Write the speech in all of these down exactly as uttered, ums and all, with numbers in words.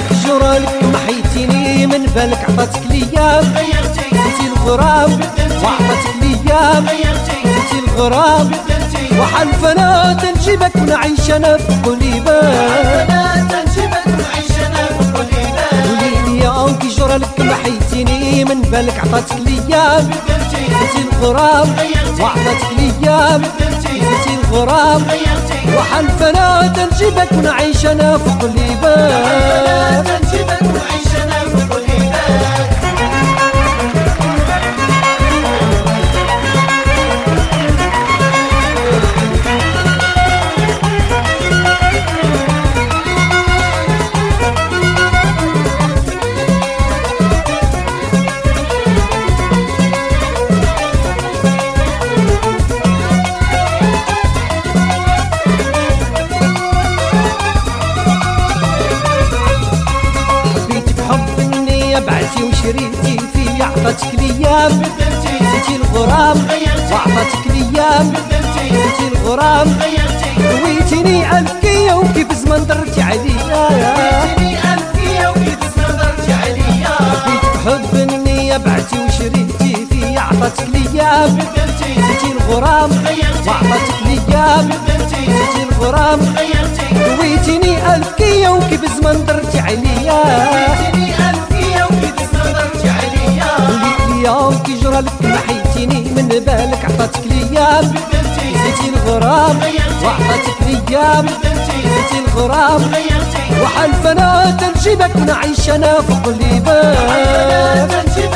جرالك محيتيني من بالك عطاتك ليام نسيتي الغرام وعطاتك ليام نسيتي الغرام وحلف انا تنجيبك ونعيش انا في قليبان قوليلي يا كي جرالك محيتيني من بالك عطاتك ليام نسيتي الغرام وعطاتك ليام نسيتي الغرام وحلف انا تنجيبك ونعيش انا في قليبان بعتي وشريتي في عطاتك ليام نسيتي الغرام وعطاتك ليام نسيتي الغرام رويتيني ألفية وكيف زمان درتي عليا بيت بحب النية بعتي وشريتي في عطاتك ليام نسيتي الغرام وعطاتك ليام نسيتي الغرام رويتيني ألفية وكيف زمان درتي عليا يوم كي جرالك محيتيني من بالك عطاتك ليام نسيتي الغرام وعطاتك ليام نسيتي الغرام وحلف انا تنجيبك ونعيش انا في قليبان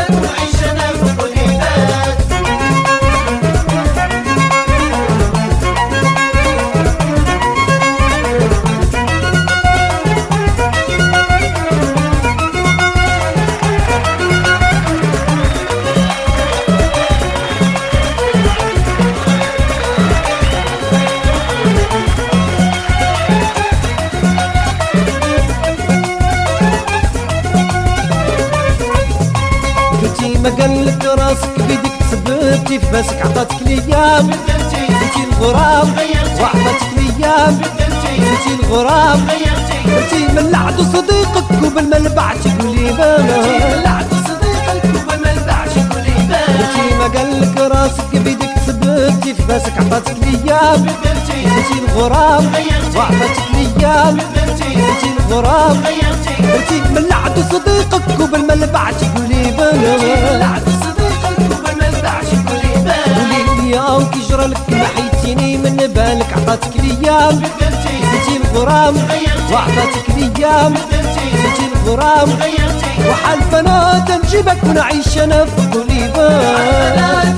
ما قالك راسك بيدك تثبتي في باسك عطاتك ليام نسيتي الغرام وعطاتك ليام نسيتي الغرام قلتي من لعدو صديقك وبالملبع تقولي بانا قلتي ما قالك راسك بيدك تثبتي في باسك عطاتك ليام نسيتي الغرام وعطاتك ليام نسيتي الغرام قلتي من لعدو صديقك وبالملبع تقولي بانا يا كي جرالك محيتيني من بالك عطاتك ليام نسيتي الغرام وعطاتك ليام نسيتي الغرام وحلف انا تنجيبك ونعيش انا في قليبان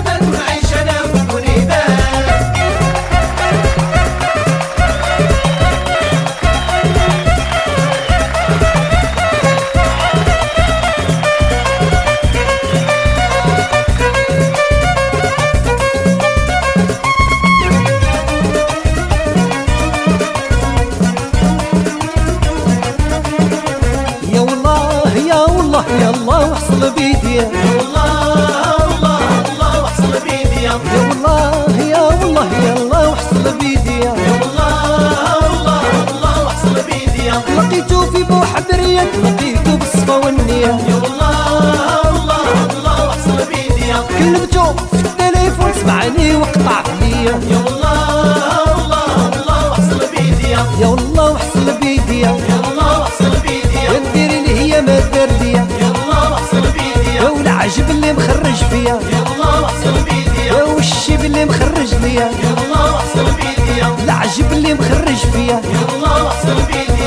يا الله وحصل بيدي يا الله الله الله وحصل بيدي يا الله يا الله يا الله وحصل بيدي يا الله الله الله وحصل بيدي لقيتو في بوحدرية لقيتو بالصفا والنية يا الله الله الله وحصل بيدي كلمتو في التليفون سمعني وقطع عليا يا الله الله الله وحصل بيدي يا الله وحصل بيدي يا الله وحصل بيدي يا ندير اللي هي ما دار ليا يا والعجب اللي مخرج فيا يا الله وحصل بيدي يا والشيب اللي مخرج ليا يا الله وحصل بيدي العجب اللي مخرج فيا يا الله وحصل بيدي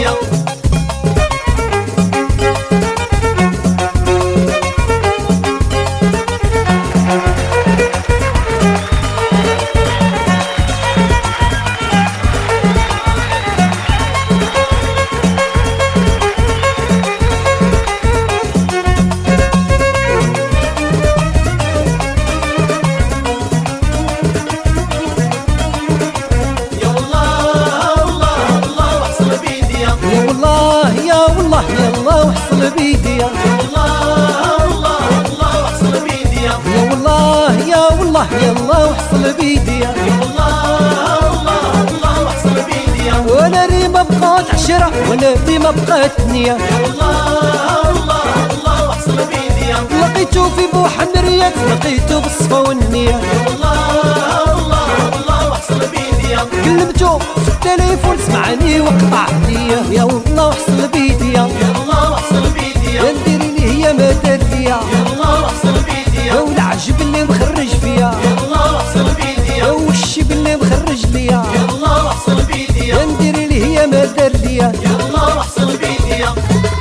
بيدي يا الله الله الله وحصل بيدي يا والله يا والله يا الله وحصل بيدي يا الله الله الله وحصل بيدي وانا ريما بقات العشرة وانا ديما بقات نية. الله الله الله وحصل بيديا لقيتو في بوحنريات لقيتو بالصفا والنية. الله الله الله وحصل بيديا كلمتو في التليفون سمعني وقطع ليا. يا والله وحصل بيديا يا الله وحصل بيديا ندير اللي هي ما دار ليا. يا الله وحصل بيديا والعجب اللي مخرج فيا. يا الله وحصل بيديا والشيب اللي مخرج ليا. يا الله وحصل بيديا ندير اللي هي ما دار ليا. يا الله وحصل بيديا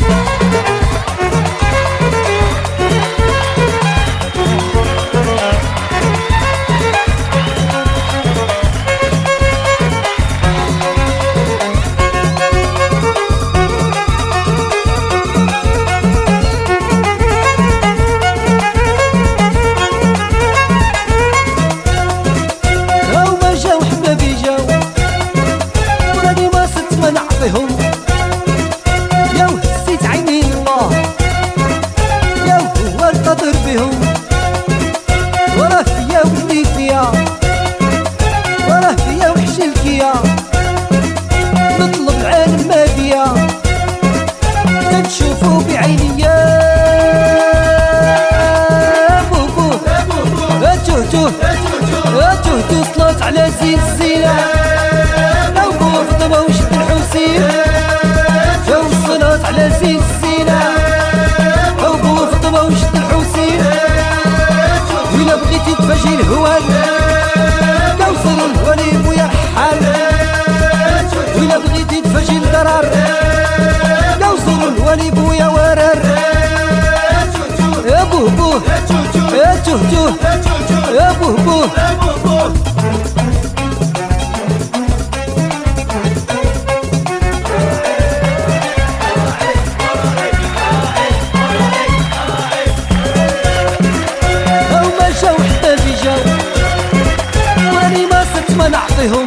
نعطيهم يا هزيت عيني الله يا هو القدر بهم. وراه فيا واللي فيا وراه فيا وحشي الكيا. نطلب العالم ما بيا تنشوفو بعيني يا بوبو. اتوهتو اتوهتو صلات على زين الزينة وفضبة وشد الحوسين والصلاة على زين الزينة. وفضبة وشد الحوسين وإلا بغيتي تفاجئ الهوان كوثر الوليد ويرحل. وإلا بغيتي تفاجئ الضرر كوثر الوليد ويا ورر. يا بوبو يا تهتو يا بوبو ما نعطيهم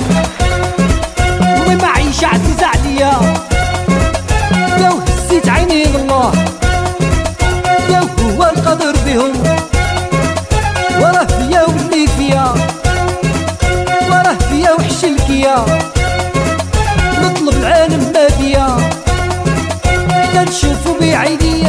ومعيشة عزيزة عليا. يا هزيت عيني الله يا هو القدر بهم. وراه فيا واللي فيا وراه فيا وحش الكيا. نطلب العالم ما بيا حتى نشوفو بعيني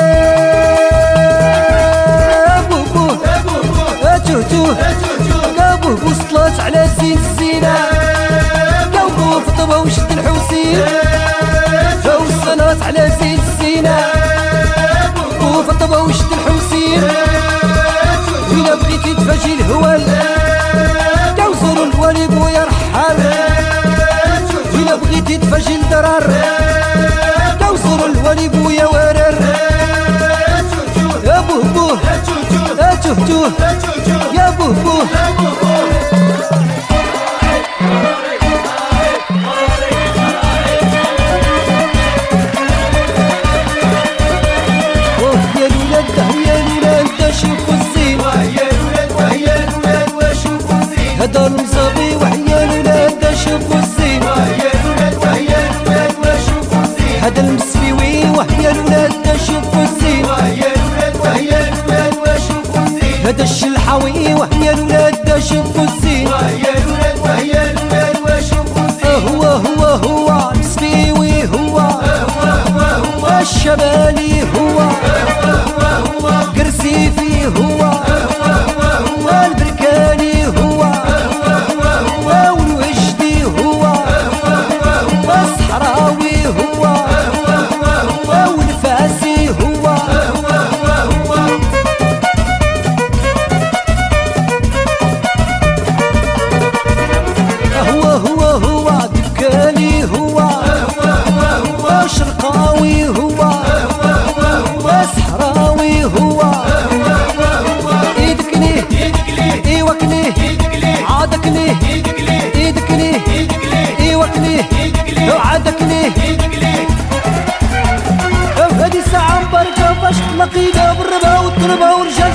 يا بوبو اتوهتو يا بوبو صلات على زين الزينة. قلبو فضبة وشد الحوسين والصلاة على زين الزينة. وفضبة وشد الحوسين وإلا بغيتي تفاجئ الهوال كوزر الوليد ويرحل. وإلا بغيتي تفاجئ الضرر كوزر الوليد ويا ورر. يا بوبو اتوهتو يا بوبو هذا المصابي وحيا الولاد شوفوا الزين. هذا المسفيوي وحيا الولاد شوفوا الزين. هذا الشلحاوي وحيا الولاد شوفوا الزين. هو هو هو المسفيوي هو الشمالي هو قرسيفي هو البركاني هو والوجدي هو الصحراوي هو والفاسي هو. هو هو هو دكاني هو شرقاوي هو صحراوي هو. ايدك ليه ايوك ليه عادك ليه ايدك ليه ايوك ليه عادك ليه. هذه ساعة مباركة باش تلاقينا بالربا والتربة ورجع